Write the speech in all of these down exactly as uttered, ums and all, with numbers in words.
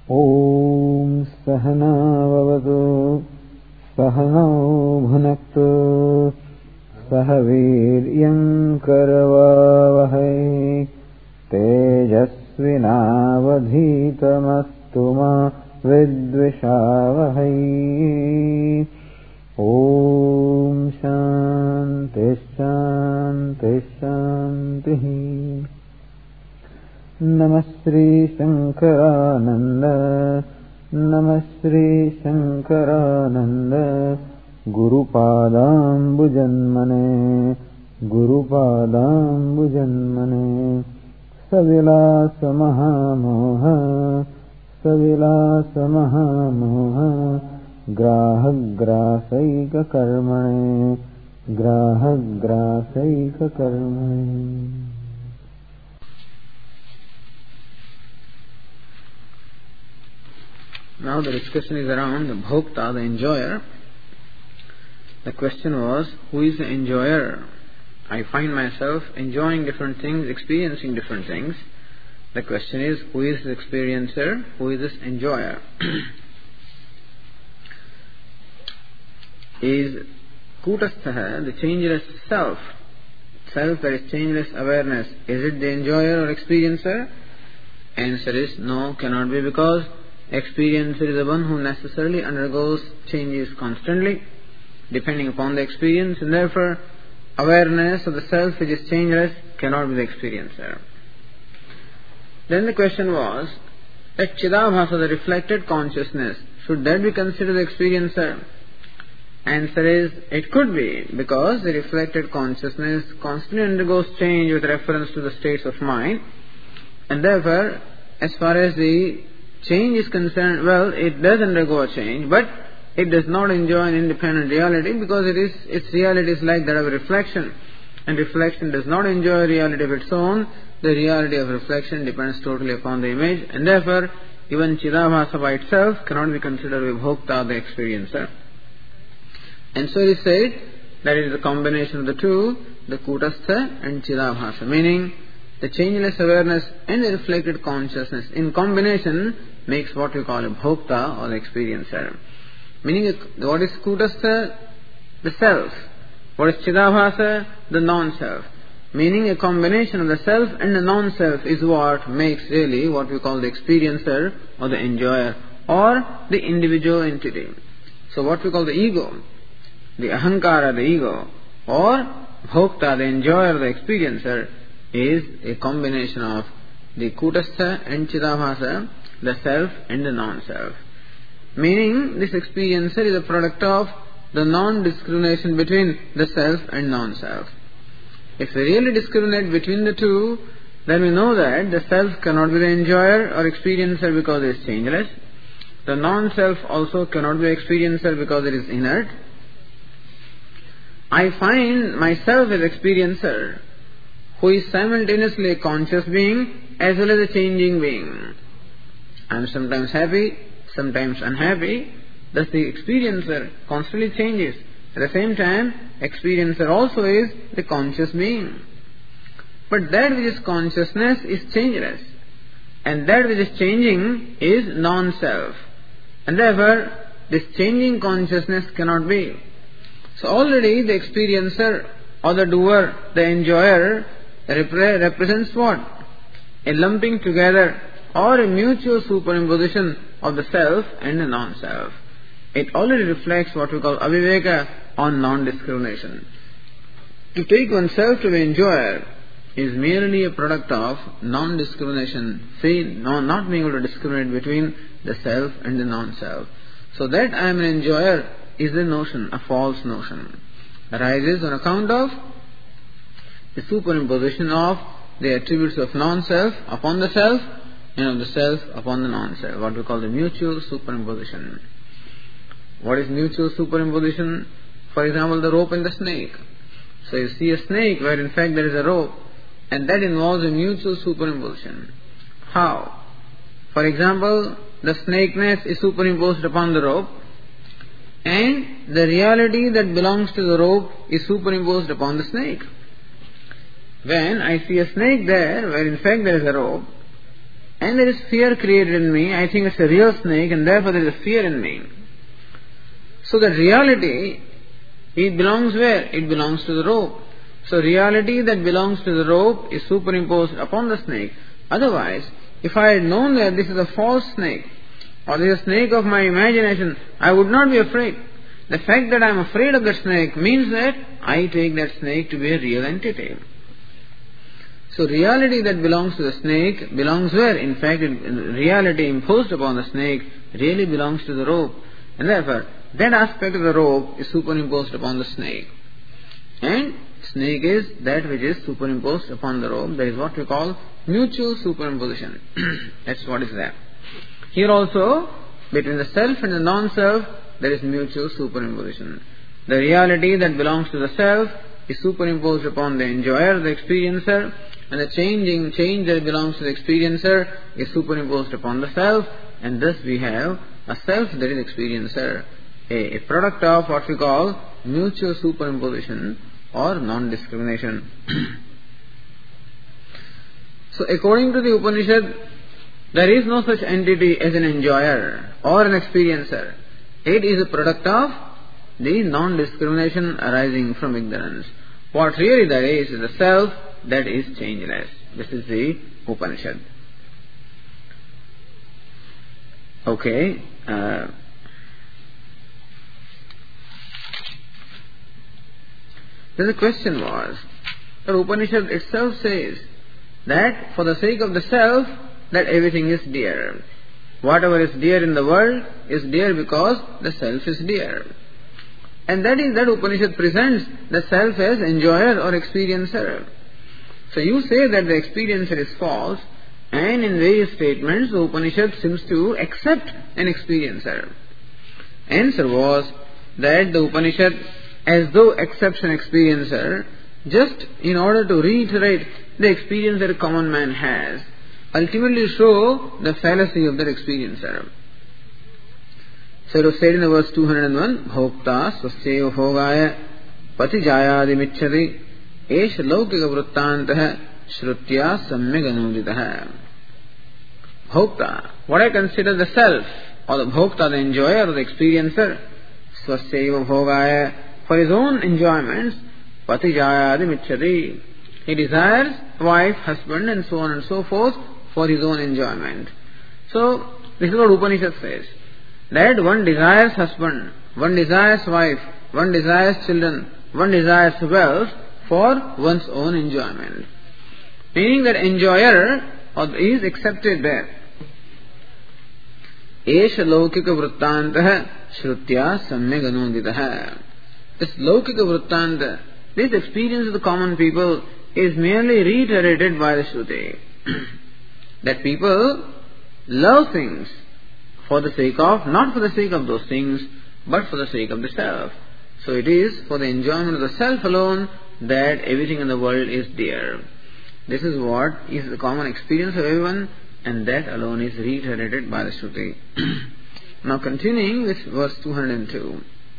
ॐ सहनाववतु सहनौ भुनक्तु सह वीर्यं करवावहै तेजस्विनावधीतमस्तु मा विद्विषावहै। ॐ शान्ति शान्ति शान्तिः। नमः श्री शंकरानंद नमः Shri Shankaranand गुरुपादाम्बुजन्मने गुरुपादाम्बुजन्मने सविलास महामोह सविलास महामोह ग्राहग्रासैक कर्मणे ग्राहग्रासैक कर्मणे। Now the discussion is around the bhokta, the enjoyer. The question was, who is the enjoyer? I find myself enjoying different things, experiencing different things. The question is, who is the experiencer? Who is this enjoyer? Is Kutastha, the changeless self, self that is changeless awareness, is it the enjoyer or experiencer? Answer is no, cannot be, because experiencer is the one who necessarily undergoes changes constantly, depending upon the experience, and therefore awareness of the self which is changeless cannot be the experiencer. Then the question was that Chidabhasa, the reflected consciousness, should that be considered the experiencer? Answer is, it could be, because the reflected consciousness constantly undergoes change with reference to the states of mind, and therefore, as far as the change is concerned, well, it does undergo a change, but it does not enjoy an independent reality, because it is its reality is like that of reflection, and reflection does not enjoy a reality of its own. The reality of reflection depends totally upon the image, and therefore even Chidabhasa by itself cannot be considered vibhokta, the experiencer. And so it is said that it is a combination of the two, the Kutastha and Chidabhasa, meaning the changeless awareness and the reflected consciousness in combination makes what we call a bhokta or the experiencer. Meaning, what is Kutastha? The self. What is Chidabhasa? The non-self. Meaning, a combination of the self and the non-self is what makes really what we call the experiencer or the enjoyer or the individual entity. So what we call the ego, the ahankara, the ego, or bhokta, the enjoyer, the experiencer, is a combination of the Kutastha and Chidabhasa, the self and the non-self. Meaning, this experiencer is a product of the non-discrimination between the self and non-self. If we really discriminate between the two, then we know that the self cannot be the enjoyer or experiencer because it is changeless. The non-self also cannot be experiencer because it is inert. I find myself as experiencer, who is simultaneously a conscious being as well as a changing being. I am sometimes happy, sometimes unhappy. Thus the experiencer constantly changes. At the same time, experiencer also is the conscious being. But that which is consciousness is changeless, and that which is changing is non-self. And therefore, this changing consciousness cannot be. So already the experiencer or the doer, the enjoyer, repre- represents what? A lumping together or a mutual superimposition of the self and the non-self. It already reflects what we call aviveka or non-discrimination. To take oneself to the enjoyer is merely a product of non-discrimination, say, no, not being able to discriminate between the self and the non-self. So that I am an enjoyer is a notion, a false notion, arises on account of the superimposition of the attributes of non-self upon the self and of the self upon the non-self, what we call the mutual superimposition. What is mutual superimposition? For example, the rope and the snake. So you see a snake where in fact there is a rope, and that involves a mutual superimposition. How? For example, the snakeness is superimposed upon the rope, and the reality that belongs to the rope is superimposed upon the snake. When I see a snake there, where in fact there is a rope, and there is fear created in me. I think it's a real snake, and therefore there is a fear in me. So that reality, it belongs where? It belongs to the rope. So reality that belongs to the rope is superimposed upon the snake. Otherwise, if I had known that this is a false snake, or this is a snake of my imagination, I would not be afraid. The fact that I am afraid of that snake means that I take that snake to be a real entity. So reality that belongs to the snake belongs where? In fact, reality imposed upon the snake really belongs to the rope. And therefore, that aspect of the rope is superimposed upon the snake. And snake is that which is superimposed upon the rope. That is what we call mutual superimposition. That's what is there. Here also, between the self and the non-self, there is mutual superimposition. The reality that belongs to the self is superimposed upon the enjoyer, the experiencer, and the changing change that belongs to the experiencer is superimposed upon the self, and thus we have a self that is experiencer, a, a product of what we call mutual superimposition or non-discrimination. So according to the Upanishad, there is no such entity as an enjoyer or an experiencer. It is a product of the non-discrimination arising from ignorance. What really there is is the self that is changeless. This is the Upanishad. Okay. Uh, then the question was, the Upanishad itself says that for the sake of the self, that everything is dear. Whatever is dear in the world is dear because the self is dear. And that is that Upanishad presents the self as enjoyer or experiencer. So you say that the experiencer is false, and in various statements the Upanishad seems to accept an experiencer. Answer was that the Upanishad as though accepts an experiencer just in order to reiterate the experience that a common man has, ultimately show the fallacy of that experiencer. So it was said in the verse two hundred one, Bhokta swasya bhogaya patijayadi micchati esh laukika vruttantah shrutya samyag anuditah. Bhokta, what I consider the self, or the Bhokta, the enjoyer or the experiencer, swasya bhogaya, for his own enjoyments, patijayadi micchati, he desires wife, husband and so on and so forth for his own enjoyment. So this is what Upanishad says, that one desires husband, one desires wife, one desires children, one desires wealth for one's own enjoyment. Meaning that enjoyer is accepted there. Esha laukika vruttantah shrutya samyag anuditah. This laukika vruttanta, this experience of the common people is merely reiterated by the Shruti. That people love things for the sake of, not for the sake of those things, but for the sake of the self. So it is for the enjoyment of the self alone that everything in the world is dear. This is what is the common experience of everyone, and that alone is reiterated by the Shruti. Now continuing with verse two hundred two.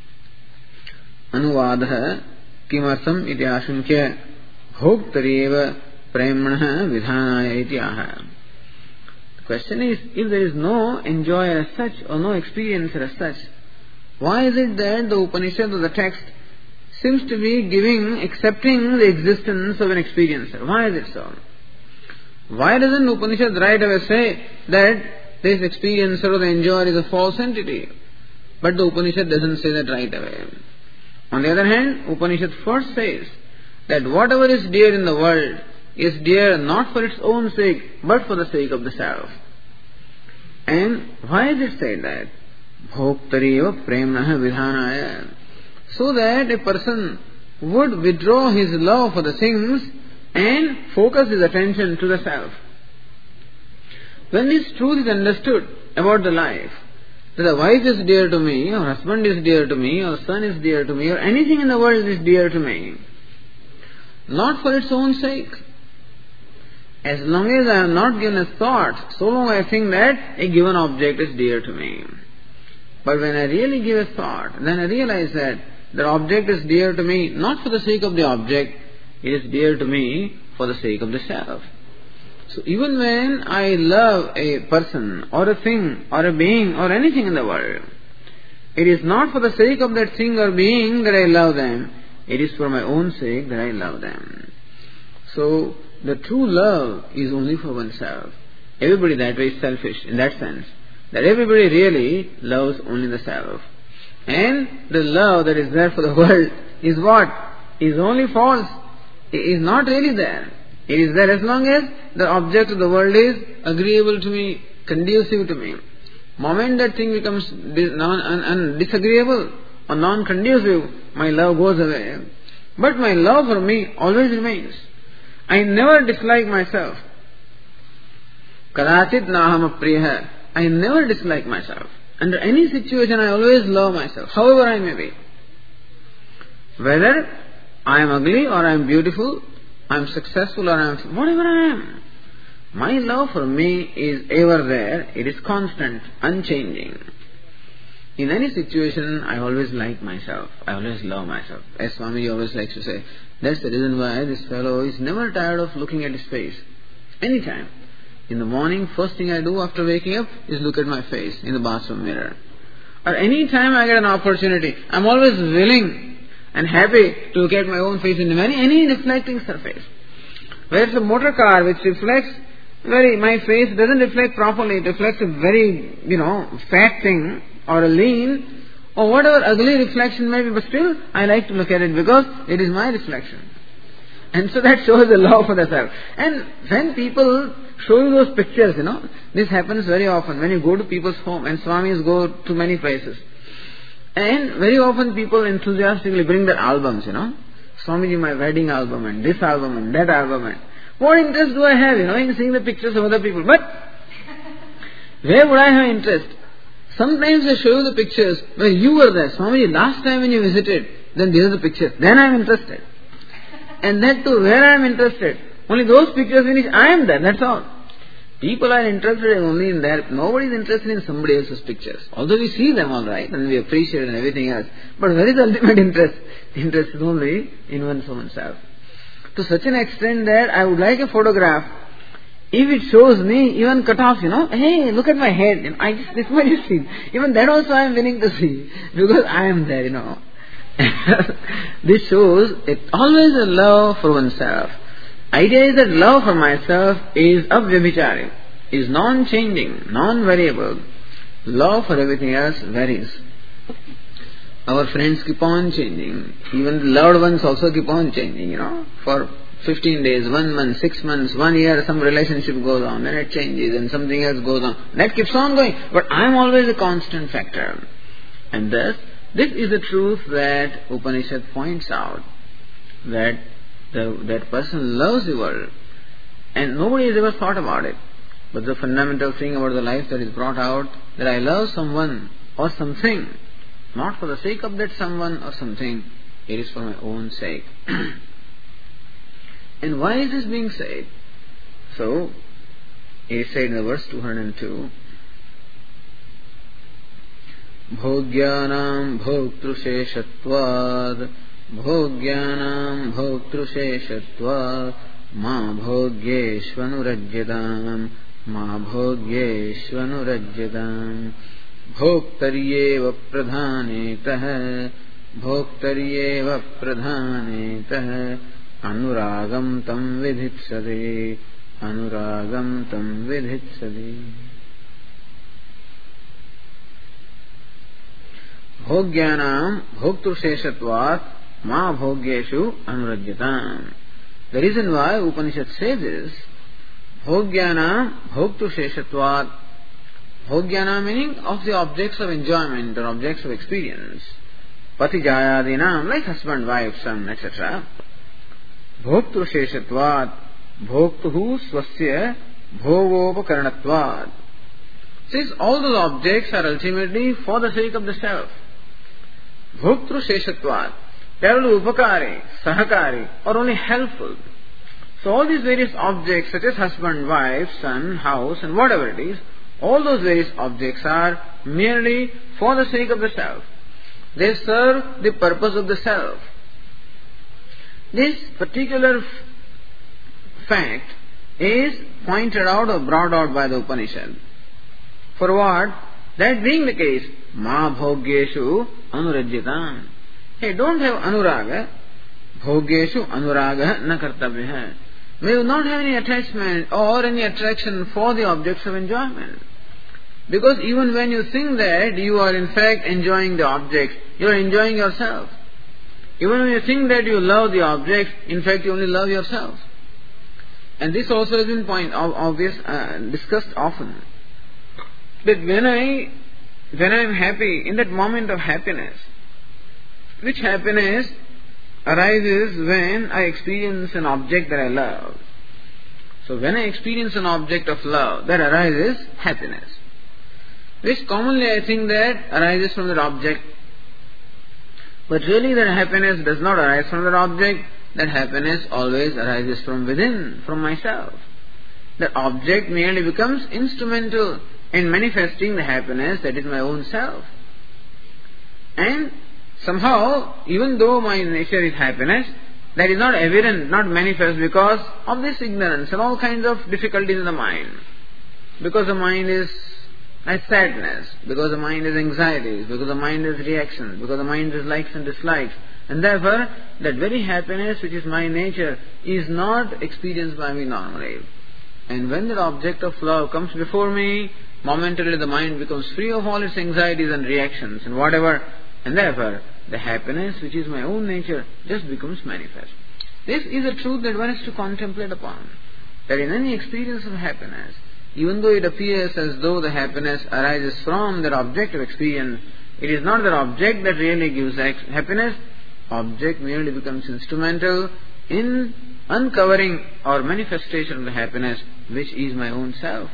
Anuvadah kimartham iti ashunkya bhoktareva premnah vidhanaya iti aha. The question is, if there is no enjoyer as such or no experiencer as such, why is it that the Upanishad or the text seems to be giving, accepting the existence of an experiencer? Why is it so? Why doesn't Upanishad right away say that this experiencer or the enjoyer is a false entity? But the Upanishad doesn't say that right away. On the other hand, Upanishad first says that whatever is dear in the world is dear not for its own sake, but for the sake of the self. And why is it said that? Bhoktareva premnah vidhanaya. So that a person would withdraw his love for the things and focus his attention to the self. When this truth is understood about the life, that a wife is dear to me, or husband is dear to me, or son is dear to me, or anything in the world is dear to me, not for its own sake. As long as I have not given a thought, so long I think that a given object is dear to me. But when I really give a thought, then I realize that the object is dear to me not for the sake of the object, it is dear to me for the sake of the self. So even when I love a person or a thing or a being or anything in the world, it is not for the sake of that thing or being that I love them. It is for my own sake that I love them. So the true love is only for oneself. Everybody that way is selfish in that sense, that everybody really loves only the self. And the love that is there for the world is what? Is only false. It is not really there. It is there as long as the object of the world is agreeable to me, conducive to me. Moment that thing becomes dis- non, un, un, disagreeable or non-conducive, my love goes away. But my love for me always remains. I never dislike myself. Kadachit naham apriya. I never dislike myself. Under any situation I always love myself, however I may be. Whether I am ugly or I am beautiful, I am successful or I am whatever I am. My love for me is ever there. It is constant, unchanging. In any situation, I always like myself. I always love myself. As Swamiji always likes to say, that's the reason why this fellow is never tired of looking at his face. Anytime. In the morning, first thing I do after waking up is look at my face in the bathroom mirror. Or any time I get an opportunity, I'm always willing and happy to look at my own face in any, any reflecting surface. Where it's a motor car which reflects very, my face doesn't reflect properly, it reflects a very, you know, fat thing or a lean or whatever ugly reflection may be, but still I like to look at it because it is my reflection. And so that shows the love for the self. And when people show you those pictures, you know, this happens very often when you go to people's home, and Swamis go to many places. And very often people enthusiastically bring their albums, you know. Swamiji, my wedding album and this album and that album. And what interest do I have, you know, in seeing the pictures of other people? But where would I have interest? Sometimes they show you the pictures where you were there. Swamiji, last time when you visited, then these are the pictures. Then I am interested. And that too, where I am interested. Only those pictures in which I am there, that's all. People are interested only in that. Nobody is interested in somebody else's pictures. Although we see them all right and we appreciate and everything else. But where is the ultimate interest? The interest is only in one's own self. To such an extent that I would like a photograph. If it shows me even cut off, you know, hey, look at my head. You know, I just, this much is seen. Even that also I am willing to see. Because I am there, you know. This shows it always a love for oneself. Idea is that love for myself is avyabhichari, is non-changing, non-variable. Love for everything else varies. Our friends keep on changing. Even the loved ones also keep on changing, you know. For fifteen days, one month, six months, one year, some relationship goes on, then it changes and something else goes on. That keeps on going. But I am always a constant factor. And thus, this is the truth that Upanishad points out, that the, that person loves the world and nobody has ever thought about it. But the fundamental thing about the life that is brought out, that I love someone or something, not for the sake of that someone or something, it is for my own sake. And why is this being said? So, it is said in the verse two hundred two, Bhogyanam bhoktruseshatvad Bhogyanam bhoktruseshatvad Ma bhogyeshvanurajyadam Ma bhogyeshvanurajyadam Bhoktaryeva pradhanetah Bhoktaryeva pradhanetah Anuragam tam vidhitsade Anuragam tam vidhitsade. Bhogyanam bhoktruseshatvat ma bhogyeshu anurajyatam. The reason why Upanishad says is Bhogyanam bhoktruseshatvat. Bhogyana meaning of the objects of enjoyment or objects of experience. Patijayadinam, like husband, wife, son, et cetera. Bhoktruseshatvat. Bhoktuhu swasya bhogopakarnatvat. Since all those objects are ultimately for the sake of the self. Bhoktruseshatvat. They are only upakari, sahakari, or only helpful. So all these various objects such as husband, wife, son, house and whatever it is, all those various objects are merely for the sake of the self. They serve the purpose of the self. This particular f- fact is pointed out or brought out by the Upanishad. For what? That being the case, ma bhogyeshu anurajyatam. Hey, don't have anuraga. Bhogyeshu anuraga na kartavya. May you not have any attachment or any attraction for the objects of enjoyment. Because even when you think that you are in fact enjoying the objects, you are enjoying yourself. Even when you think that you love the objects, in fact you only love yourself. And this also has been point obvious uh, discussed often. That when I when I am happy, in that moment of happiness, which happiness arises when I experience an object that I love. So when I experience an object of love, that arises happiness. Which commonly I think that arises from that object. But really that happiness does not arise from that object. That happiness always arises from within, from myself. That object merely becomes instrumental in manifesting the happiness that is my own self. And somehow, even though my nature is happiness, that is not evident, not manifest because of this ignorance and all kinds of difficulties in the mind. Because the mind is as sadness, because the mind is anxieties, because the mind is reactions, because the mind is likes and dislikes. And therefore, that very happiness which is my nature is not experienced by me normally. And when that object of love comes before me, momentarily the mind becomes free of all its anxieties and reactions and whatever. And therefore, the happiness which is my own nature just becomes manifest. This is a truth that one has to contemplate upon. That in any experience of happiness, even though it appears as though the happiness arises from that object of experience, it is not that object that really gives happiness. Object merely becomes instrumental in uncovering or manifestation of the happiness which is my own self.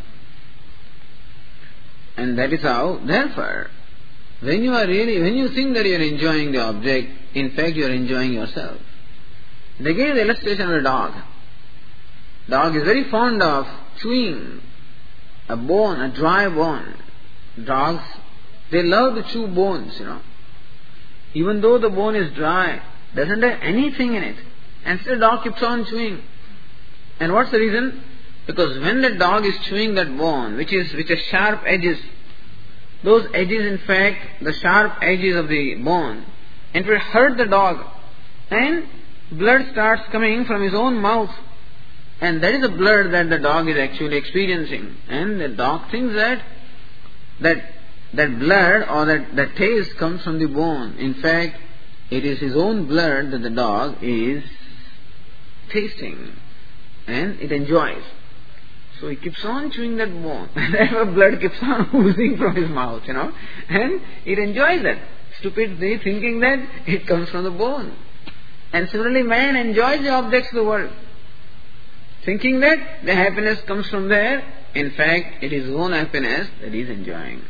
And that is how, therefore, when you are really, when you think that you are enjoying the object, in fact you are enjoying yourself. They gave the illustration of a dog. Dog is very fond of chewing a bone, a dry bone. Dogs, they love to chew bones, you know. Even though the bone is dry, doesn't have anything in it. And still the dog keeps on chewing. And what's the reason? Because when the dog is chewing that bone, which is which has sharp edges, those edges in fact, the sharp edges of the bone, and it will hurt the dog. And blood starts coming from his own mouth. And that is the blood that the dog is actually experiencing. And the dog thinks that that that blood or that, that taste comes from the bone. In fact, it is his own blood that the dog is tasting. And it enjoys. So he keeps on chewing that bone. And therefore blood keeps on oozing from his mouth, you know. And it enjoys that. Stupidly thinking that it comes from the bone. And similarly man enjoys the objects of the world, thinking that the happiness comes from there. In fact, it is his own happiness that he is enjoying.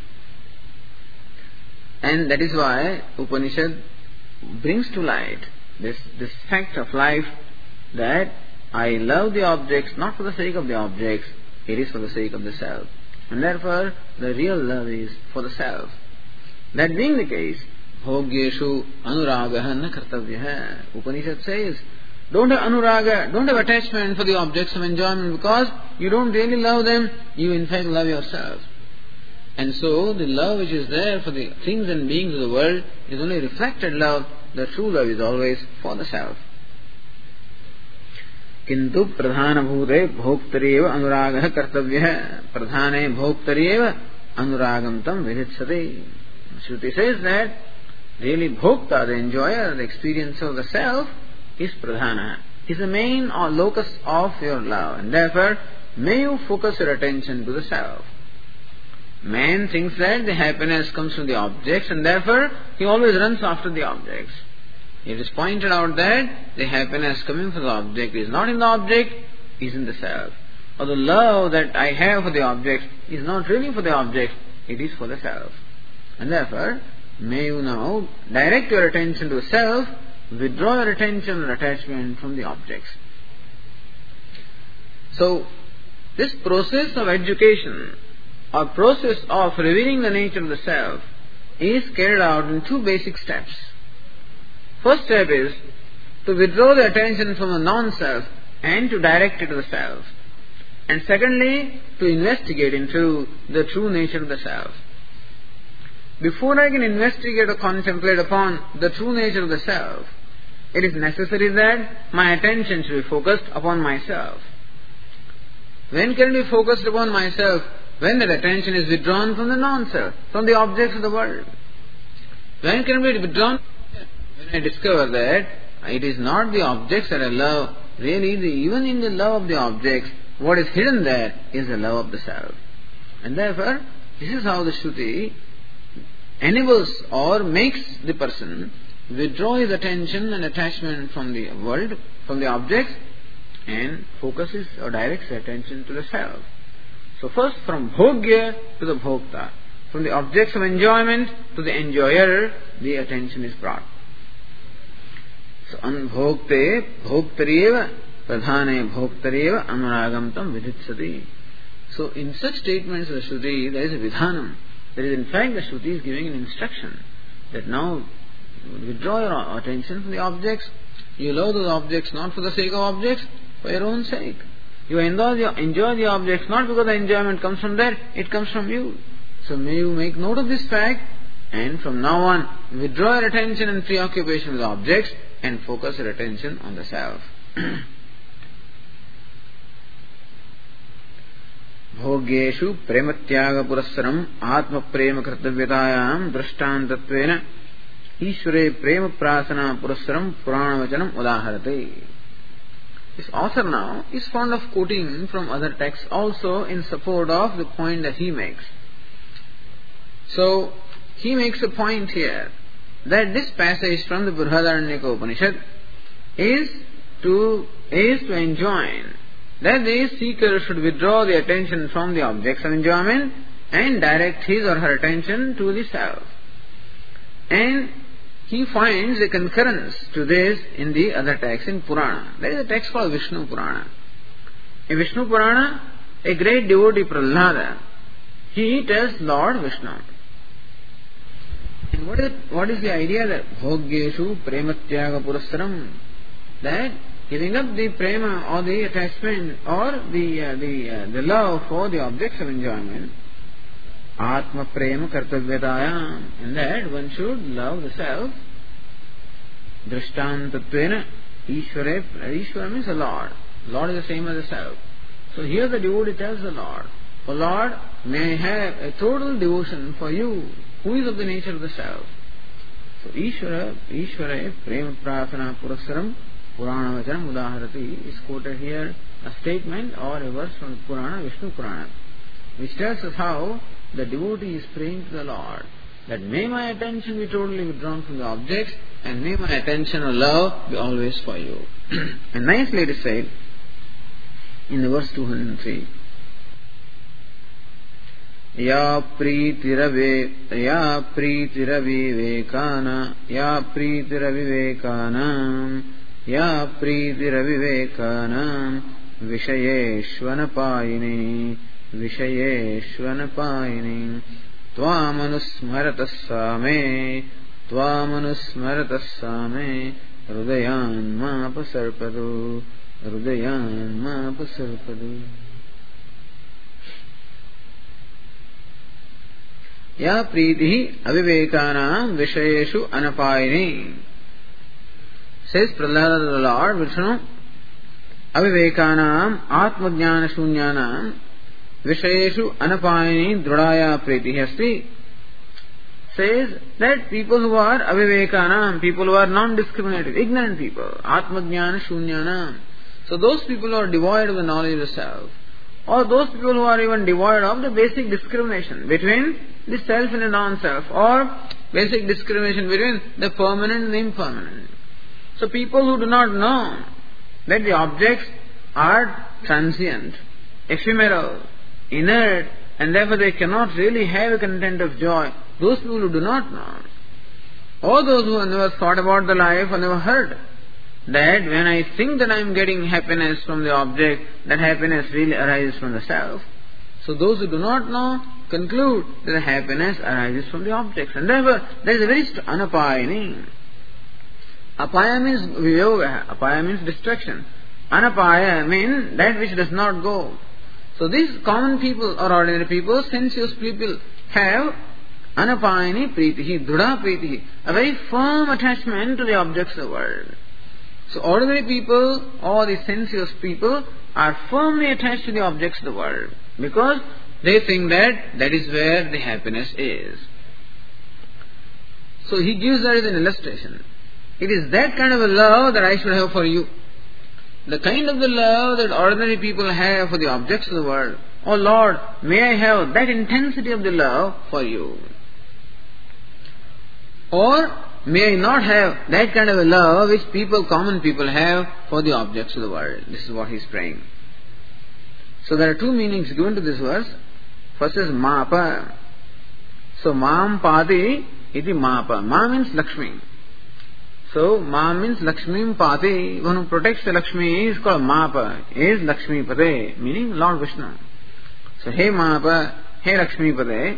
And that is why Upanishad brings to light this, this fact of life that I love the objects not for the sake of the objects, it is for the sake of the self. And therefore, the real love is for the self. That being the case, bhogyeshu anuragaha na kartavyaha. Upanishad says, don't have anuraga, don't have attachment for the objects of enjoyment because you don't really love them, you in fact love yourself. And so the love which is there for the things and beings of the world is only reflected love. The true love is always for the self. Kintu pradhana bhute bhoktareva anuragah kartavyah. Pradhane bhoktareva anuragam tam vidhitsate. Shruti says that really bhokta, the enjoyer, the experience of the self, is pradhana, is the main or locus of your love. And therefore, may you focus your attention to the self. Man thinks that the happiness comes from the objects and therefore he always runs after the objects. It is pointed out that the happiness coming from the object is not in the object, is in the self. Or the love that I have for the object is not really for the object, it is for the self. And therefore, may you now direct your attention to the self, withdraw your attention and attachment from the objects. So, this process of education, or process of revealing the nature of the self, is carried out in two basic steps. First step is to withdraw the attention from the non-self and to direct it to the self. And secondly, to investigate into the true nature of the self. Before I can investigate or contemplate upon the true nature of the self, it is necessary that my attention should be focused upon myself. When can it be focused upon myself? When that attention is withdrawn from the non-self, from the objects of the world. When can it be withdrawn? When I discover that it is not the objects that I love, really the, even in the love of the objects, what is hidden there is the love of the self. And therefore, this is how the Shruti enables or makes the person withdraw his attention and attachment from the world, from the objects, and focuses or directs the attention to the self. So first from bhogya to the bhokta, from the objects of enjoyment to the enjoyer, the attention is brought. So anbhokte bhoktareva pradhane bhoktareva anuragam tam viditsati. So in such statements of the Shruti, there is a vidhanam. There is in fact the Shruti is giving an instruction that now withdraw your attention from the objects. You love those objects not for the sake of objects, for your own sake. You enjoy the, enjoy the objects not because the enjoyment comes from there, it comes from you. So may you make note of this fact, and from now on withdraw your attention and preoccupation with objects and focus your attention on the self. Bhogyeshu prematyaga purassaram atma prema kartavyatayam drashtantattvena Ishvare prema prasana purassaram purana vachanam udaharate. This author now is fond of quoting from other texts also in support of the point that he makes. So, he makes a point here that this passage from the Brihadaranyaka Upanishad is to, is to enjoin that the seeker should withdraw the attention from the objects of enjoyment and direct his or her attention to the self. And he finds a concurrence to this in the other text in Purana. There is a text called Vishnu Purana. In Vishnu Purana, a great devotee Prahlada, he tells Lord Vishnu. And what is, what is the idea that Bhogyeshu Prematyaga Purassaram? That giving up the prema or the attachment or the uh, the uh, the love for the objects of enjoyment, Atma Prema Kartavyatayam, and that one should love the self. Drashtantattvena Ishvare, Ishvara means the Lord. Lord is the same as the self. So here the devotee tells the Lord, O Lord, may I have a total devotion for you, who is of the nature of the self. So Ishvara, Ishvara Prema Prasana Purassaram Purana Vachanam Udaharati is quoted here, a statement or a verse from Purana, Vishnu Purana, which tells us how the devotee is praying to the Lord that may my attention be totally withdrawn from the objects and may my attention or love be always for you. And nicely it is said in the verse two hundred three. Ya pritirave ya pritiravidvekana ya pritiravidvekana ya pritiravidvekana vishayeshvanapayini vishayeshvanapayini tvamanusmaratasame tvamanusmaratasame hrudayan mapasarpadu hrudayan mapasarpadu. Ya priti avivekana vishayeshu anapayini. Says Prahlada to the Lord Vishnu, avivekanam atmajnana shunyanam vishayeshu anapayini dhrudaya priti asti. Says that people who are avivekanam, people who are non-discriminative, ignorant people, atmajnana shunyanam. So those people who are devoid of the knowledge of the self, or those people who are even devoid of the basic discrimination between the self and the non-self, or basic discrimination between the permanent and the impermanent. So people who do not know that the objects are transient, ephemeral, inert, and therefore they cannot really have a content of joy, those people who do not know, or those who have never thought about the life or never heard that when I think that I am getting happiness from the object, that happiness really arises from the self. So those who do not know conclude that the happiness arises from the objects, and therefore there is a very st- anapayini. Apaya means viyoga, apaya means destruction. Anapaya means that which does not go. So these common people or ordinary people, sensuous people, have anapayani pritihi, dudha pritihi, a very firm attachment to the objects of the world. So ordinary people or the sensuous people are firmly attached to the objects of the world because they think that that is where the happiness is. So he gives that as an illustration. It is that kind of a love that I should have for you. The kind of the love that ordinary people have for the objects of the world. Oh Lord, may I have that intensity of the love for you. Or may I not have that kind of a love which people, common people have for the objects of the world. This is what he is praying. So there are two meanings given to this verse. First is mapa. So mam pati iti mapa. Ma means Lakshmi. So ma means Lakshmi pati. One who protects the Lakshmi is called mapa. Is Lakshmi pate, meaning Lord Vishnu. So hey mapa, hey Lakshmi pate.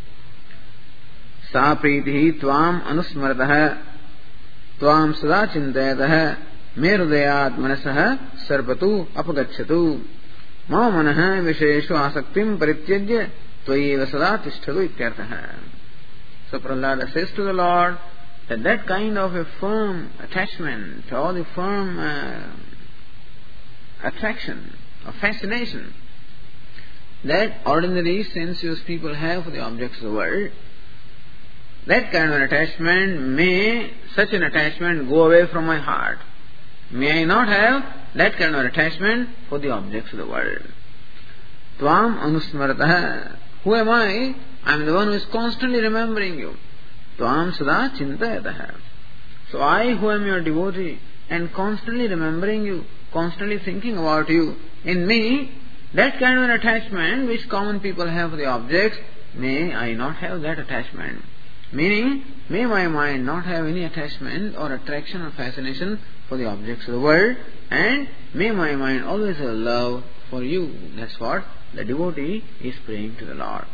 सा प्रीतिः त्वाम् अनुस्मरतः त्वाम् सदा चिन्तयतः मे हृदयात् मनसः सर्पतु अपगच्छतु मम मनः विषयेषु आसक्तिं परित्यज्य त्वयैव सदा तिष्ठतु इत्यर्थः. So Prahlada says to the Lord that that kind of a firm attachment or the firm uh, attraction or fascination that ordinary sensuous people have for the objects of the world, that kind of an attachment, may such an attachment go away from my heart. May I not have that kind of an attachment for the objects of the world. Tvam anusmarataha. Who am I? I am the one who is constantly remembering you. Tvam sada chintayataha. So I, who am your devotee and constantly remembering you, constantly thinking about you, in me, that kind of an attachment which common people have for the objects, may I not have that attachment. Meaning, may my mind not have any attachment or attraction or fascination for the objects of the world, and may my mind always have love for you. That's what the devotee is praying to the Lord.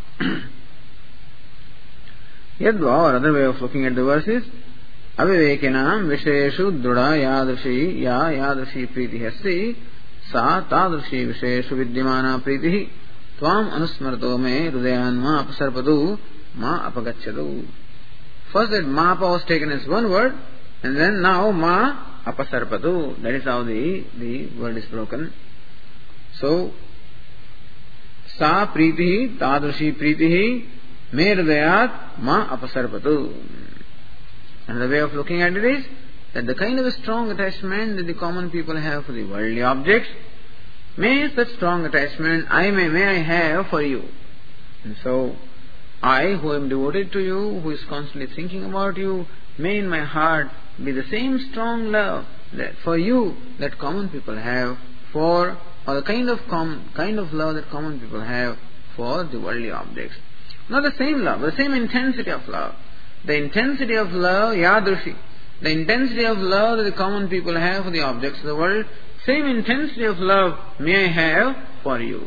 Yadva, or other way of looking at the verse is, avivekinam visheshu druda yadrishi ya yadrishi priti hasti sa tadrishi visheshu vidyamana pritihi tvam anusmarto me hrudayanma apasarpadu ma apagacchadu. First that mapa was taken as one word, and then now ma apasarpadu. That is how the, the word is broken. So, sa pritihi, tadrushi pritihi, me hridayat ma apasarpadu. Another way of looking at it is that the kind of a strong attachment that the common people have for the worldly objects, may such strong attachment I may, may I have for you. And so, I, who am devoted to you, who is constantly thinking about you, may in my heart be the same strong love that for you that common people have for, or the kind of com, kind of love that common people have for the worldly objects. Not the same love, but the same intensity of love. The intensity of love, yadrushi, the intensity of love that the common people have for the objects of the world, same intensity of love may I have for you.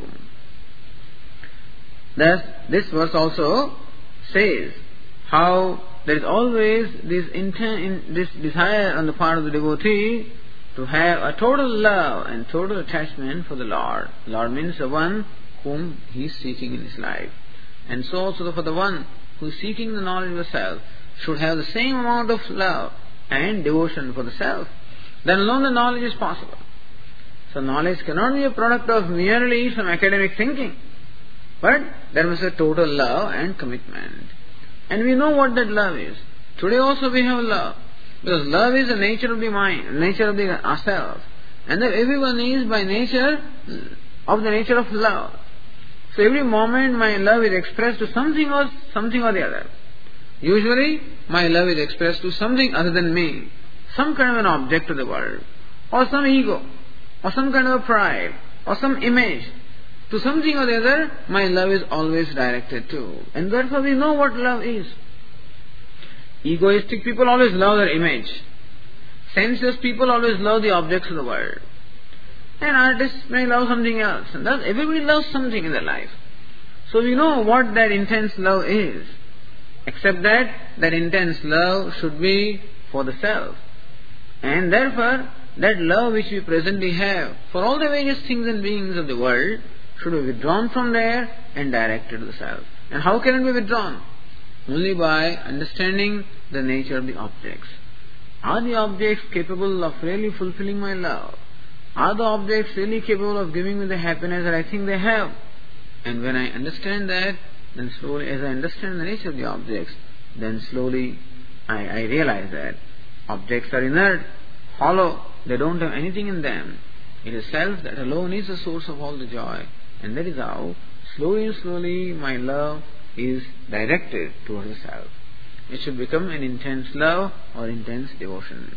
Thus, this verse also says how there is always this, inten- this desire on the part of the devotee to have a total love and total attachment for the Lord. Lord means the one whom he is seeking in his life. And so also for the one who is seeking the knowledge of the self should have the same amount of love and devotion for the self. Then alone the knowledge is possible. So knowledge cannot be a product of merely some academic thinking, but there must be a total love and commitment. And we know what that love is. Today also we have love. Because love is the nature of the mind, nature of the ourselves. And that everyone is by nature of the nature of love. So every moment my love is expressed to something or something or the other. Usually my love is expressed to something other than me. Some kind of an object of the world. Or some ego. Or some kind of a pride. Or some image. To something or the other, my love is always directed to. And therefore we know what love is. Egoistic people always love their image. Sensuous people always love the objects of the world. And artists may love something else. And thus everybody loves something in their life. So we know what that intense love is. Except that that intense love should be for the self. And therefore, that love which we presently have for all the various things and beings of the world should be withdrawn from there and directed to the self. And how can it be withdrawn? Only by understanding the nature of the objects. Are the objects capable of really fulfilling my love? Are the objects really capable of giving me the happiness that I think they have? And when I understand that, then slowly, as I understand the nature of the objects, then slowly I, I realize that objects are inert, hollow, they don't have anything in them. It is self that alone is the source of all the joy. And that is how, slowly and slowly, my love is directed towards the self. It should become an intense love or intense devotion.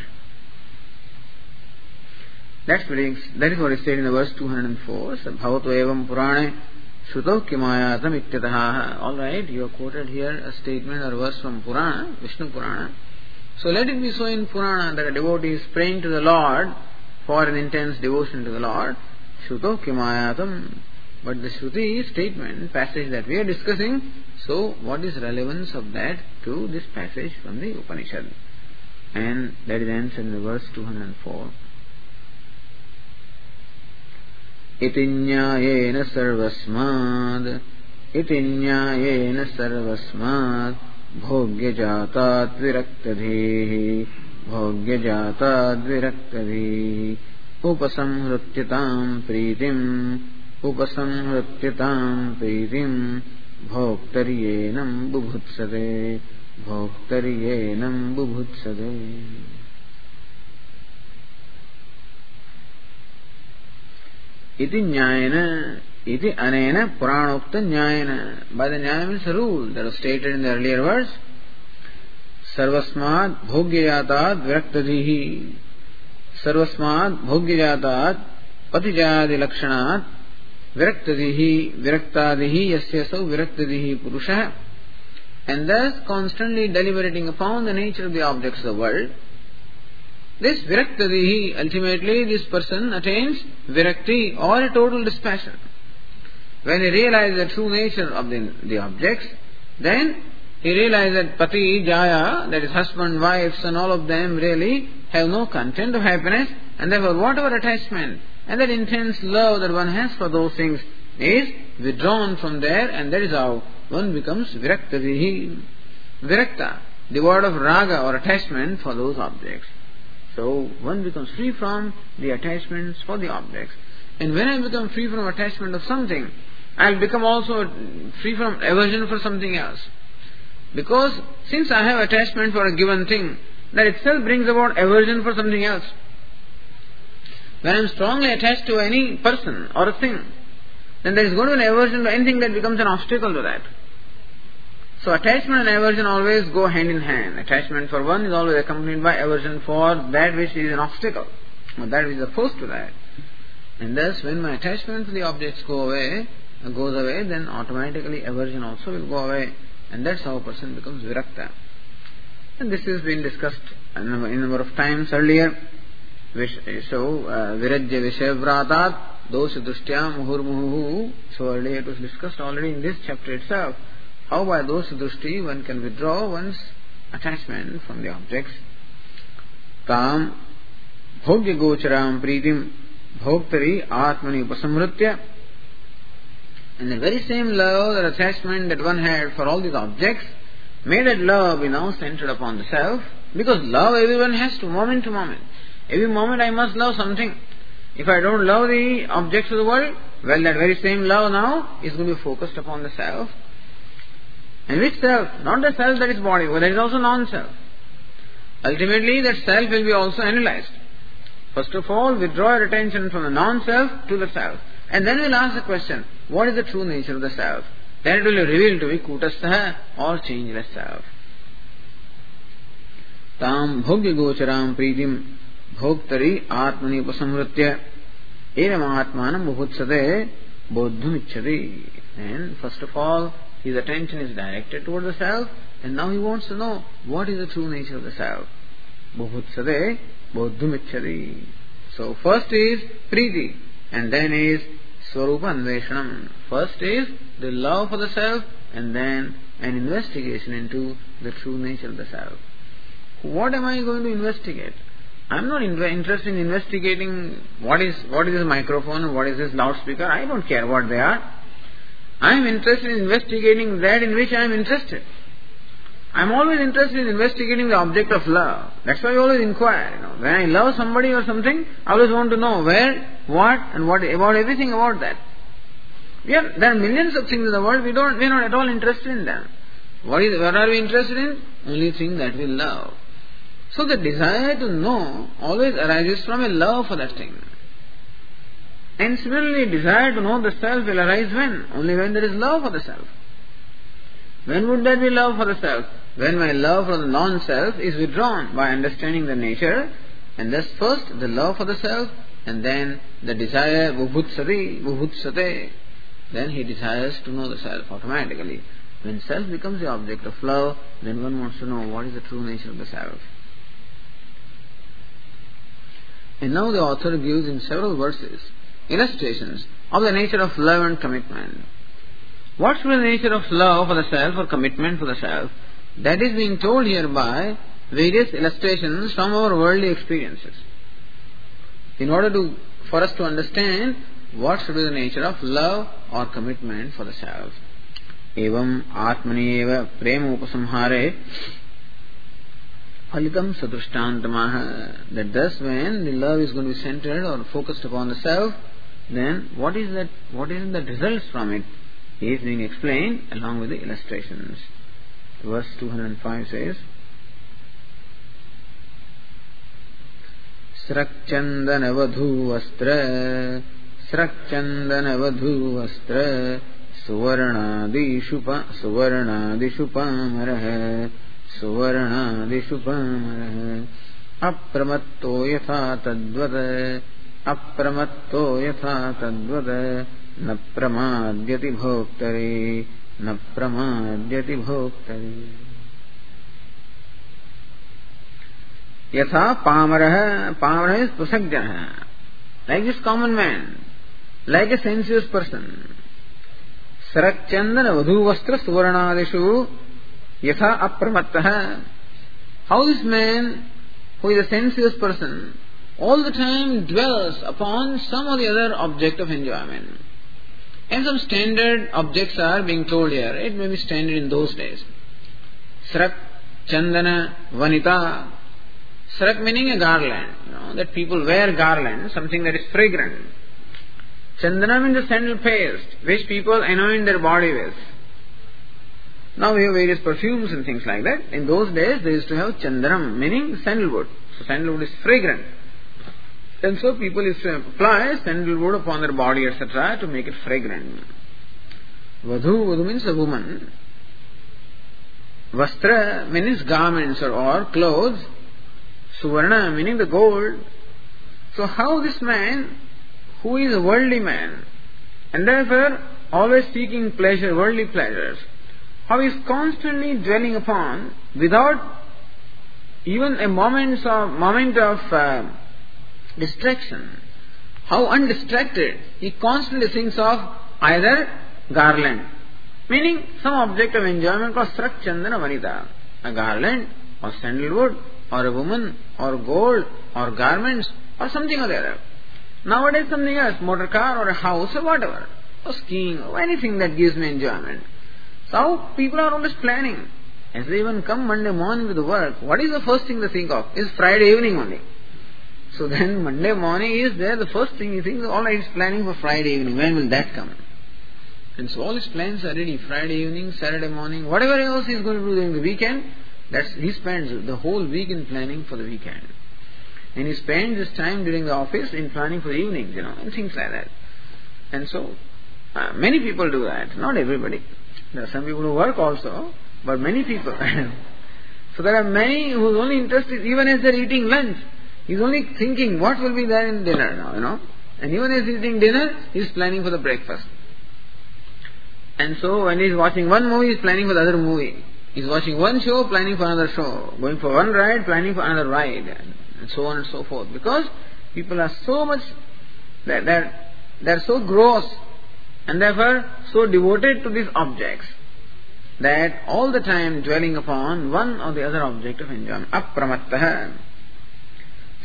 That's that is what is said in the verse two hundred four. Bhavato evam purane shruto kimayatam ityataha. Alright, you have quoted here a statement or verse from Purana, Vishnu Purana. So let it be so in Purana that a devotee is praying to the Lord for an intense devotion to the Lord. Shruto kimayatam. But the Shruti statement, passage that we are discussing, so what is relevance of that to this passage from the Upanishad? And that is answered in the verse two hundred four. Iti nyayena sarvasmad iti nyayena sarvasmad bhogya jatad viraktadhi bhogya jatad viraktadhi upasamhrutyatam pritim upasamhrutyatam pritim bhoktaryenam bubhutsade bhoktaryenam bubhutsade. Iti nyayana, iti anena puranokta nyayana. By the nyaya means a rule that was stated in the earlier verse. Sarvasmad bhogyayatad viraktadhihi. Sarvasmad bhogyayatad patijadi lakshanat viraktadhihi viraktadihi yasyasau viraktadihi purusha. And thus constantly deliberating upon the nature of the objects of the world, this viraktadihi, ultimately this person attains virakti or a total dispassion. When he realizes the true nature of the, the objects, then he realizes that pati, jaya, that is husband, wives and all of them really have no content of happiness, and therefore whatever attachment and that intense love that one has for those things is withdrawn from there, and that is how one becomes viraktadihi. Virakta, the word of raga or attachment for those objects. So one becomes free from the attachments for the objects. And when I become free from attachment of something, I will become also free from aversion for something else. Because since I have attachment for a given thing, that itself brings about aversion for something else. When I am strongly attached to any person or a thing, then there is going to be an aversion to anything that becomes an obstacle to that. So attachment and aversion always go hand in hand. Attachment for one is always accompanied by aversion for that which is an obstacle, or that which is opposed to that. And thus, when my attachment to the objects go away, goes away, then automatically aversion also will go away, and that's how a person becomes virakta. And this has been discussed a number, a number of times earlier. So, virajya vishayavratat dosha drishtya muhurmuhu. So earlier it was discussed already in this chapter itself. How by dosha drishti one can withdraw one's attachment from the objects. Tam bhogya gocharam pritim bhoktari atmani upasamrutya. And the very same love, that attachment that one had for all these objects, made that love be now centered upon the self, because love everyone has to, moment to moment. Every moment I must love something. If I don't love the objects of the world, well, that very same love now is going to be focused upon the self. And which self? Not the self that is body, but that is also non-self. Ultimately, that self will be also analyzed. First of all, withdraw your attention from the non-self to the self. And then we'll ask the question, what is the true nature of the self? Then it will be revealed to be kutastaha or changeless self. Tam bhogya gocharam pritim bhoktari atmani upasamrutya evam atmanam bhutsade bodhum icchati. And first of all, his attention is directed toward the self, and now he wants to know what is the true nature of the self. Bhutsade bodhum icchati. So first is priti, and then is swarupa anveshanam. First is the love for the self, and then an investigation into the true nature of the self. What am I going to investigate? I'm not in- interested in investigating what is what is this microphone, what is this loudspeaker. I don't care what they are. I'm interested in investigating that in which I'm interested. I'm always interested in investigating the object of love. That's why I always inquire. You know, when I love somebody or something, I always want to know where, what, and what about everything about that. We are, there are millions of things in the world. We don't. We are not at all interested in them. What is? What are we interested in? Only thing that we love. So the desire to know always arises from a love for that thing. And similarly, desire to know the self will arise when? Only when there is love for the self. When would there be love for the self? When my love for the non-self is withdrawn by understanding the nature, and thus first the love for the self, and then the desire, bubhutsati, bubhutsate, then he desires to know the self automatically. When self becomes the object of love, then one wants to know what is the true nature of the self. And now the author gives in several verses illustrations of the nature of love and commitment. What should be the nature of love for the self or commitment for the self? That is being told here by various illustrations from our worldly experiences. In order to, for us to understand what should be the nature of love or commitment for the self. Evam atmani eva prema upasamhare phalitam sadrushtantamah. That thus when the love is going to be centered or focused upon the self, then what is that, what is that results from it is being explained along with the illustrations. Verse two hundred five says, Srakchandana vadhu vastra Srakchandana vadhu vastra Suvarnadishu Suvarnadishu pamarah Suvarnadishu pamarah Apramatto yatha tadvad Apramatto yatha tadvad Na pramadyati bhoktari Na pramadyati bhoktari. Yatha pamarah. Pamarah is prasagjanah, like this common man, like a sensuous person. Sarakchandana vadhu vastra suvarnadishu yatha apramattah. How this man, who is a sensuous person, all the time dwells upon some or the other object of enjoyment. And some standard objects are being told here. It may be standard in those days. Srak, Chandana, Vanita. Srak meaning a garland. You know, that people wear garland, something that is fragrant. Chandana means the sandal paste, which people anoint their body with. Now we have various perfumes and things like that. In those days, they used to have Chandanam, meaning sandalwood. So sandalwood is fragrant. And so people used to apply sandalwood upon their body, et cetera, to make it fragrant. Vadhu, vadhu means a woman. Vastra means garments or, or clothes. Suvarna meaning the gold. So how this man, who is a worldly man, and therefore always seeking pleasure, worldly pleasures, how he is constantly dwelling upon, without even a moment of, moment of uh, distraction, how undistracted he constantly thinks of either garland, meaning some object of enjoyment called Srak Chandana Vanita, a garland or sandalwood or a woman or gold or garments or something or the other. Nowadays something else, motor car or a house or whatever, or skiing or anything that gives me enjoyment. So people are always planning. As they even come Monday morning to the work, what is the first thing they think of? It's Friday evening only. So then Monday morning is there, the first thing he thinks, all right, he's planning for Friday evening. When will that come? And so all his plans are ready. Friday evening, Saturday morning, whatever else he's going to do during the weekend, that's he spends the whole week in planning for the weekend. And he spends his time during the office in planning for the evenings, you know, and things like that. And so, uh, many people do that. Not everybody. There are some people who work also, but many people. So there are many who are only interested, even as they're eating lunch, he's only thinking what will be there in dinner now, you know. And even as he's eating dinner, he's planning for the breakfast. And so when he's watching one movie, he's planning for the other movie. He's watching one show, planning for another show. Going for one ride, planning for another ride. And so on and so forth. Because people are so much, they're, they're, they're so gross and therefore so devoted to these objects that all the time dwelling upon one or the other object of enjoyment. Apramattah.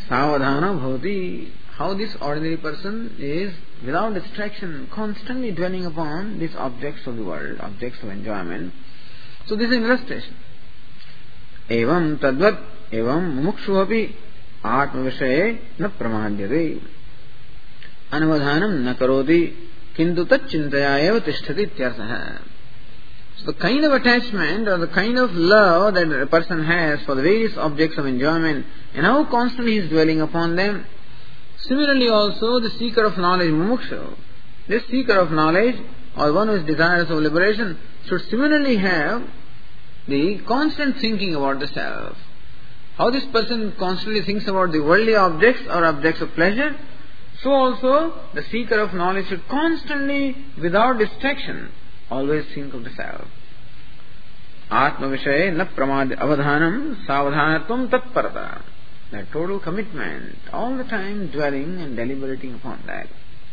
savadhana bhavati. How this ordinary person is without distraction, constantly dwelling upon these objects of the world, objects of enjoyment. So this is an illustration. Evam tadvat evam mumukshu api atma vishaye na pramadyate. Anavadhanam na karoti kintu tat chintaya eva tishtati ityartha. So the kind of attachment or the kind of love that a person has for the various objects of enjoyment and how constantly he is dwelling upon them. Similarly also the seeker of knowledge, mumukshu, this seeker of knowledge or one who is desirous of liberation should similarly have the constant thinking about the self. How this person constantly thinks about the worldly objects or objects of pleasure, so also the seeker of knowledge should constantly, without distraction, always think of the self. Atma vishaye na pramad avadhanam savadhanatvam tatparata. That total commitment, all the time dwelling and deliberating upon that.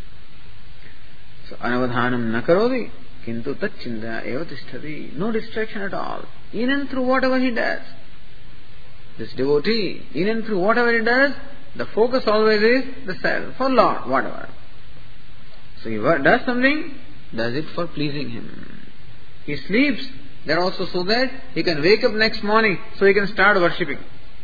So anavadhanam na karoti kintu tat chinta eva tishtati. No distraction at all, in and through whatever he does. This devotee, in and through whatever he does, the focus always is the self, for Lord, whatever. So he does something, does it for pleasing him. He sleeps, that also so that he can wake up next morning, so he can start worshipping.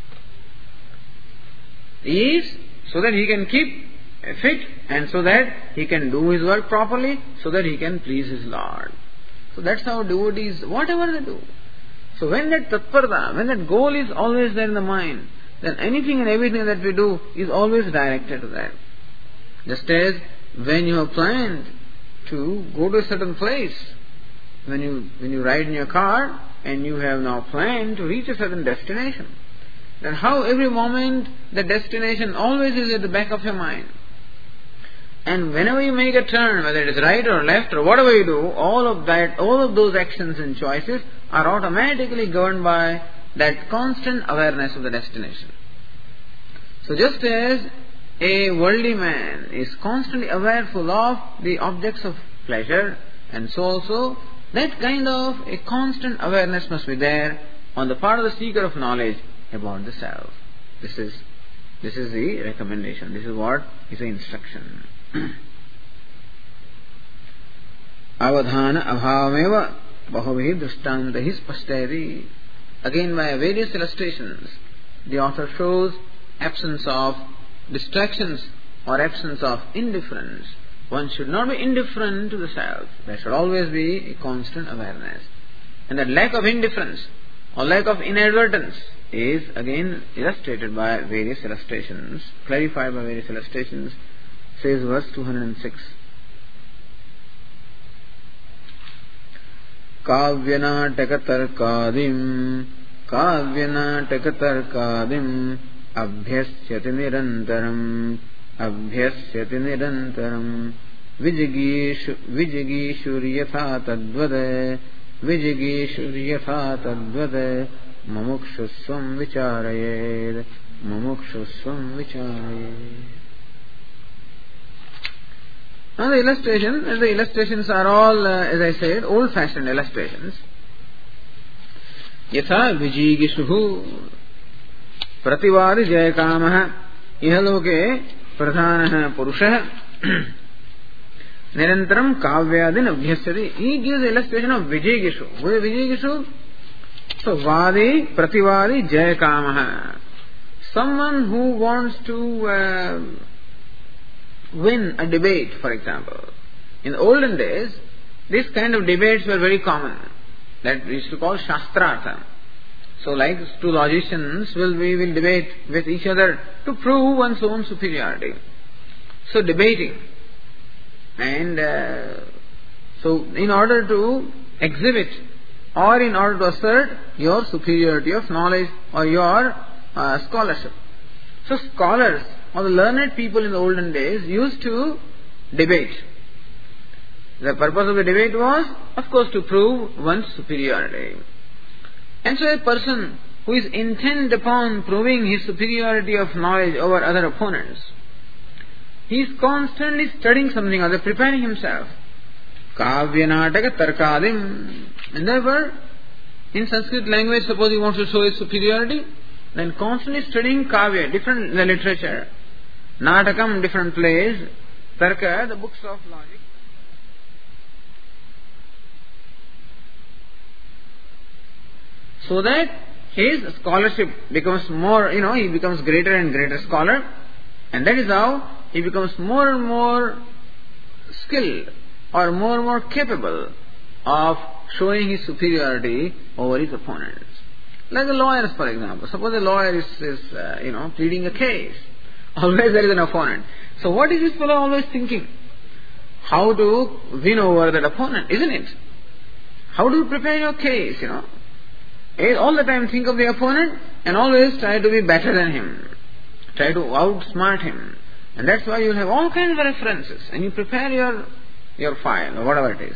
He eats, so that he can keep fit, and so that he can do his work properly, so that he can please his Lord. So that's how devotees, whatever they do. So when that tatparta, when that goal is always there in the mind, then anything and everything that we do is always directed to that. Just as when you have planned to go to a certain place, when you when you ride in your car and you have now planned to reach a certain destination, then how every moment the destination always is at the back of your mind. And whenever you make a turn, whether it is right or left or whatever you do, all of that, all of those actions and choices are automatically governed by that constant awareness of the destination. So just as a worldly man is constantly awareful of the objects of pleasure, and so also that kind of a constant awareness must be there on the part of the seeker of knowledge about the self. This is this is the recommendation. This is what is the instruction. Avadhana abhavameva bahubhi drishtantahi spashtayati. Again, by various illustrations, the author shows absence of distractions or absence of indifference. One should not be indifferent to the self. There should always be a constant awareness. And that lack of indifference or lack of inadvertence is again illustrated by various illustrations, clarified by various illustrations, says verse two hundred six. Kavyanataktarkadim Kavyanataktarkadim Abhyasyati nirantaram Abhyasyati nirantaram Vijigishu Vijigishuryatha tadvade Vijigishuryatha tadvade Mumukshusvam vicharayed Mumukshusvam vicharayed. Now the illustration, and the illustrations are all, uh, as I said, old-fashioned illustrations. Yatha vijigishuhu prativadi jayakamaha ihaloke pradhanah purushah nirantaram kavyadin abhyasyati. He gives the illustration of vijigishu. Who is vijigishu? So vadi, prativadi jayakamaha. Someone who wants to uh, win a debate, for example. In the olden days, these kind of debates were very common. That we used to call shastrartha. So like two logicians will we will debate with each other to prove one's own superiority. So debating. And uh, so in order to exhibit or in order to assert your superiority of knowledge or your uh, scholarship. So scholars or the learned people in the olden days used to debate. The purpose of the debate was, of course, to prove one's superiority. And so a person who is intent upon proving his superiority of knowledge over other opponents, he is constantly studying something or other, preparing himself. Kavyanataka tarkadim. And therefore, in Sanskrit language, suppose he wants to show his superiority, then constantly studying kavya, different the literature, natakam, different plays, tarka, the books of logic. So that his scholarship becomes more, you know, he becomes greater and greater scholar, and that is how he becomes more and more skilled or more and more capable of showing his superiority over his opponents. Like the lawyers, for example. Suppose a lawyer is, is uh, you know, pleading a case. Always there is an opponent. So what is this fellow always thinking? How to win over that opponent, isn't it? How do you prepare your case, you know? All the time think of the opponent and always try to be better than him. Try to outsmart him. And that's why you have all kinds of references and you prepare your, your file or whatever it is.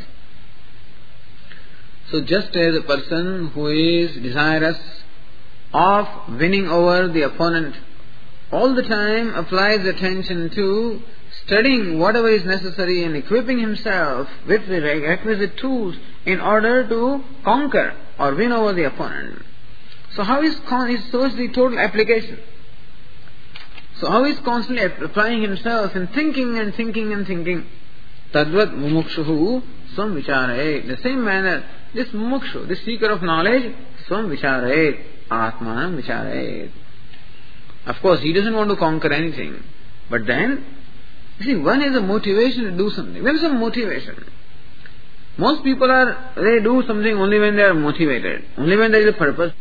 So just as a person who is desirous of winning over the opponent all the time applies attention to studying whatever is necessary and equipping himself with the requisite tools in order to conquer or win over the opponent. So how is con- is so is the total application. So how is constantly applying himself and thinking and thinking and thinking. Tadvat mumukshuhu swam vicharaye. The same manner, this mumukshu, this seeker of knowledge, swam vicharaye, atmanam vicharaye. Of course, he doesn't want to conquer anything. But then, you see, one has a motivation to do something. There is some motivation. Most people are, they do something only when they are motivated. Only when there is a purpose.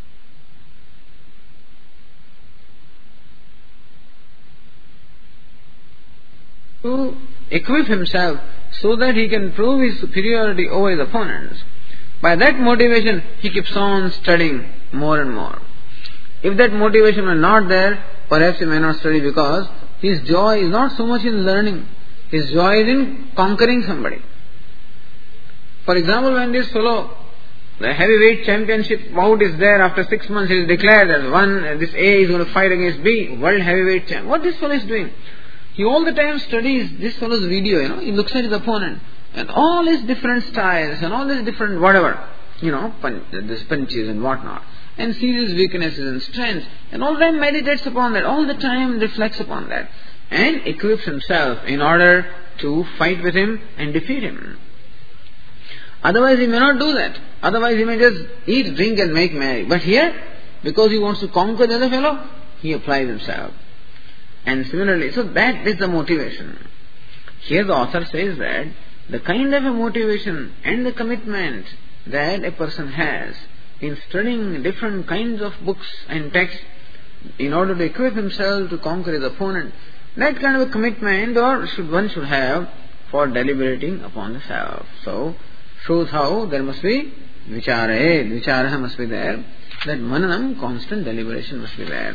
To equip himself so that he can prove his superiority over his opponents. By that motivation, he keeps on studying more and more. If that motivation were not there, perhaps he may not study because his joy is not so much in learning. His joy is in conquering somebody. For example, when this fellow, the heavyweight championship bout is there, after six months he is declared as one, this A is going to fight against B, world heavyweight champ. What this fellow is doing? He all the time studies this fellow's video, you know, he looks at his opponent and all his different styles and all his different whatever, you know, punch, this punches and whatnot, and sees his weaknesses and strengths, and all the time meditates upon that, all the time reflects upon that, and equips himself in order to fight with him and defeat him. Otherwise he may not do that. Otherwise he may just eat, drink and make merry. But here, because he wants to conquer the other fellow, he applies himself. And similarly, so that is the motivation. Here the author says that the kind of a motivation and the commitment that a person has in studying different kinds of books and texts in order to equip himself to conquer his opponent, that kind of a commitment or should one should have for deliberating upon the self. So, shows how there must be vichara, vichara must be there, that mananam, constant deliberation must be there.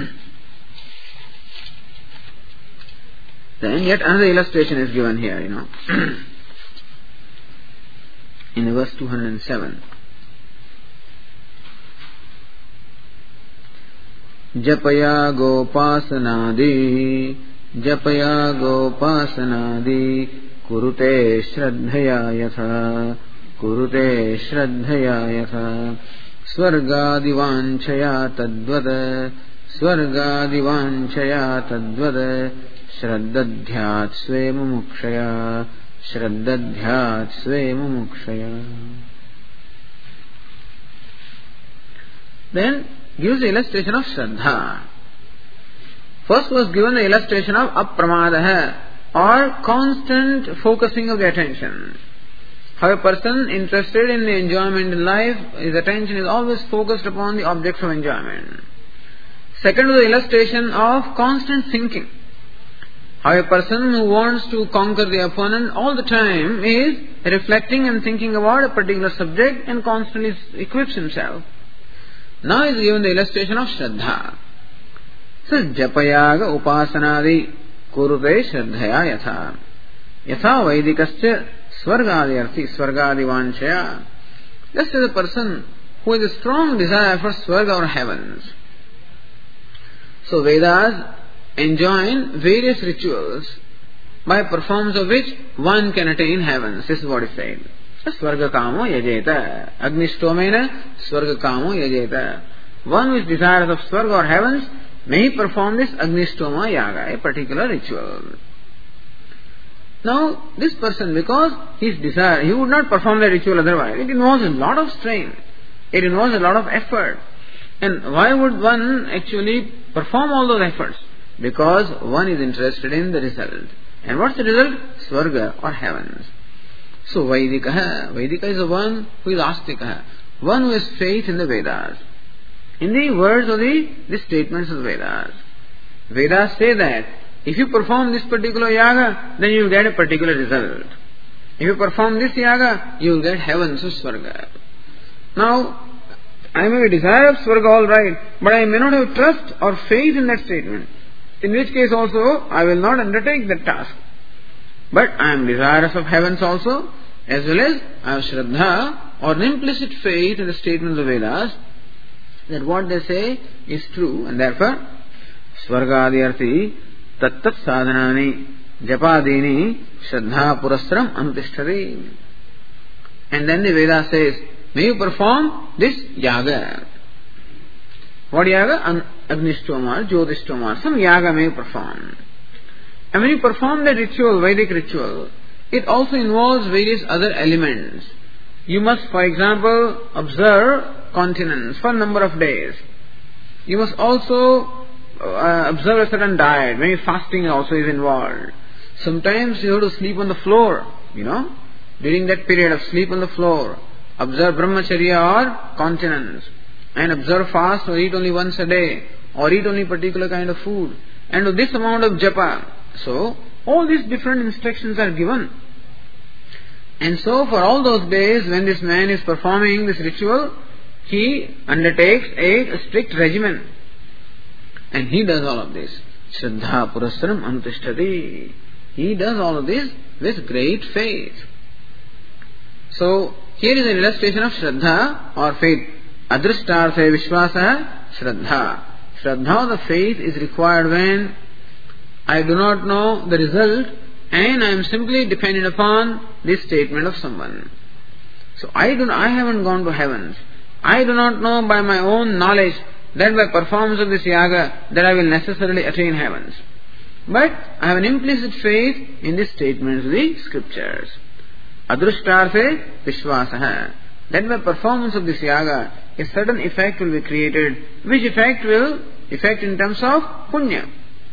Then yet another illustration is given here, you know, in verse two hundred seven. Japaya gopasanadi, japaya gopasanadi, kurute shraddhaya yatha, kurute shraddhaya yatha, swargadivanchaya tadvad, swargadivanchaya tadvad, Shraddadhyat sve mumukshaya, Shraddadhyat sve mumukshaya. Then gives the illustration of Shraddha. First was given the illustration of Apramadaha, or constant focusing of the attention. How a person interested in the enjoyment in life, his attention is always focused upon the object of enjoyment. Second was the illustration of constant thinking. How a person who wants to conquer the opponent all the time is reflecting and thinking about a particular subject and constantly equips himself. Now is given the illustration of Shraddha. So, Japayaga upasanadi kurute shraddhaya yatha. Yatha vaidikascha swargadi arthi swargadi vanchaya. Just as a person who has a strong desire for swarga or heavens. So, Vedas enjoin various rituals by performance of which one can attain heavens. This is what is said. Swarga kamo yajeta. Agnistomena swarga kamo yajeta. one who is desirous of Swarga or heavens, may he perform this Agnistoma Yaga, a particular ritual. Now, this person, because his desire, he would not perform the ritual otherwise. It involves a lot of strain. It involves a lot of effort. And why would one actually perform all those efforts? Because one is interested in the result. And what's the result? Swarga or heavens. So, Vaidikaha. Vaidika is the one who is Astika. One who has faith in the Vedas. In the words of the, the statements of the Vedas. Vedas say that if you perform this particular yaga, then you will get a particular result. If you perform this yaga, you will get heavens or Swarga. Now, I may be desire of Swarga, all right, but I may not have trust or faith in that statement. In which case also, I will not undertake that task. But I am desirous of heavens also, as well as I have Shraddha or an implicit faith in the statements of Vedas, that what they say is true, and therefore, Swargadiyarthi tattat sadhanani japadini shraddha purasram anutishthati. And then the Veda says, may you perform this yaga. What yaga? Agnistoma, Jyotistoma, some yaga may you perform. And when you perform that ritual, Vedic ritual, it also involves various other elements. You must, for example, observe continence for a number of days. You must also uh, observe a certain diet. Maybe fasting also is involved. Sometimes you have to sleep on the floor, you know. During that period of sleep on the floor, observe brahmacharya or continence. And observe fast or eat only once a day. Or eat only particular kind of food. And with this amount of japa. So, all these different instructions are given. And so, for all those days when this man is performing this ritual, he undertakes a strict regimen. And he does all of this. Shraddha purasram anutishthati. He does all of this with great faith. So, here is an illustration of Shraddha or faith. Adrishtarthe vishwasa Shraddha. Shraddha, the faith, is required when I do not know the result and I am simply dependent upon this statement of someone. So I do not, I haven't gone to heavens. I do not know by my own knowledge that by performance of this yaga that I will necessarily attain heavens. But I have an implicit faith in the statements of the scriptures. Adrishtarthe vishwasaha. That by performance of this yaga, a certain effect will be created, which effect will effect in terms of punya.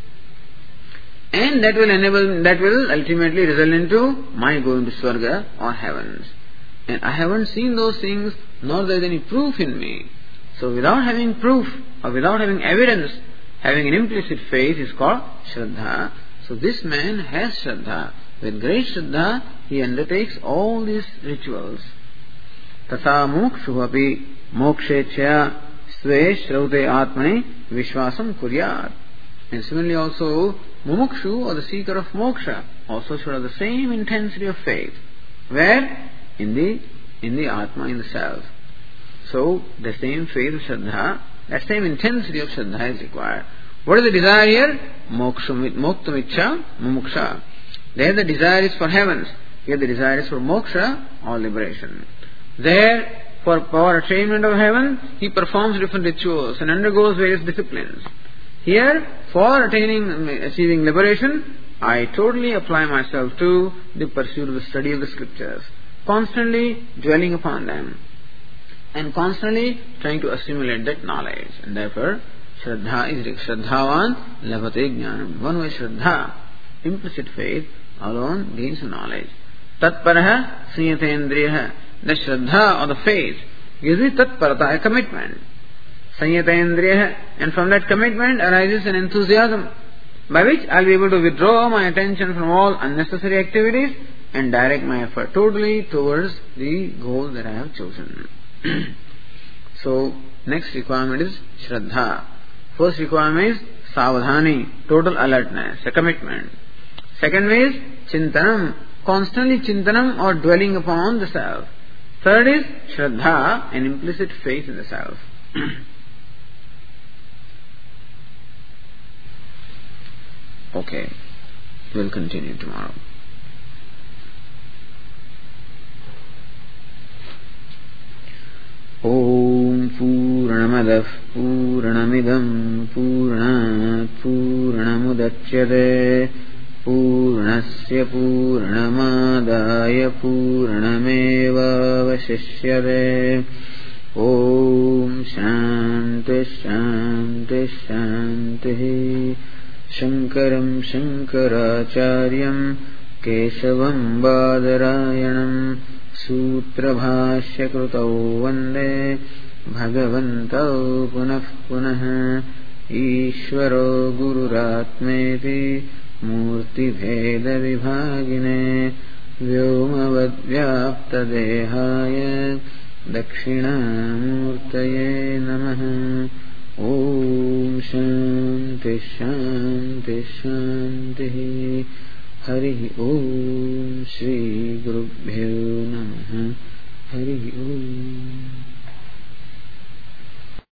And that will enable, that will ultimately result into my going to Swarga or heavens. And I haven't seen those things, nor there is any proof in me. So without having proof, or without having evidence, having an implicit faith is called Shraddha. So this man has Shraddha. With great Shraddha, he undertakes all these rituals. Tata mokshu api mokshechya sve shraute atmani vishwasam kuryat. And similarly also, mumukshu or the seeker of moksha also should have the same intensity of faith. Where? In the in the Atma, in the self. So, the same faith of Shraddha, that same intensity of Shraddha is required. What is the desire here? Moksham, moktam mumuksha. There the desire is for heavens. Here the desire is for moksha or liberation. There, for power attainment of heaven, he performs different rituals and undergoes various disciplines. Here, for attaining, achieving liberation, I totally apply myself to the pursuit of the study of the scriptures, constantly dwelling upon them, and constantly trying to assimilate that knowledge. And therefore, Shraddha is Shraddhavan Labhate Jnanam. One way Shraddha, implicit faith, alone gains knowledge. Tatparaha Sanyatendriyaha. The Shraddha or the faith gives me Tatparata, a commitment. Sanyatendriyaha. And from that commitment arises an enthusiasm by which I will be able to withdraw my attention from all unnecessary activities and direct my effort totally towards the goal that I have chosen. So, next requirement is Shraddha. First requirement is Savadhani, total alertness, a commitment. Second way is Chintanam, constantly Chintanam or dwelling upon the self. Third is Shraddha, an implicit faith in the self. Okay, we'll continue tomorrow. Om Purnamadah Purnamidam Purnat Purnamudachyate Purnasya Purnamadaya Purnamevavashishyate. Om Shanti Shanti Shanti. Shankaram Shankaracharyam Keshavam Badarayanam Sutrabhashya Krutau Vande Bhagavantau Punah Punah. Ishvaro Gururatmeti Murti Bheda Vibhagine Vyomavadvyapta Dehaya Dakshinamurtaye Namaha. Om Shanti Shanti Shanti. Hari Om Shri Gurubhyo Namaha. Hari Om.